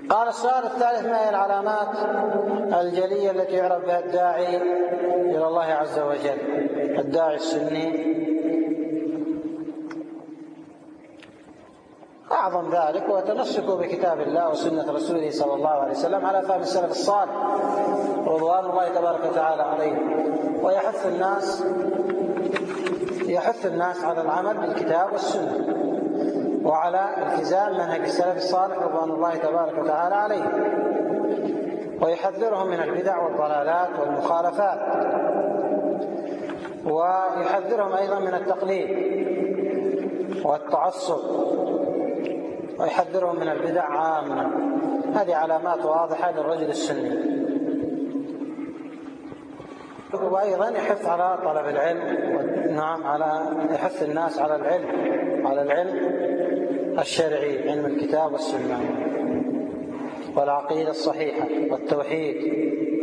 قال السؤال الثالث: ما هي العلامات الجلية التي يعرف بها الداعي إلى الله عز وجل، الداعي السني؟ أعظم ذلك هو تمسكه بكتاب الله وسنة رسوله صلى الله عليه وسلم على فهم السلف الصالح رضوان الله تبارك وتعالى عليهم، ويحث الناس على العمل بالكتاب والسنة وعلى التزام منهج السلف الصالح رضوان الله تبارك وتعالى عليهم، ويحذرهم من البدع والضلالات والمخالفات، ويحذرهم أيضا من التقليد والتعصب، ويحذرهم من البدع عامة. هذه علامات واضحة للرجل السني. وأيضا يحث على طلب العلم، يحث الناس على العلم الشرعي، علم الكتاب والسنة والعقيدة الصحيحة والتوحيد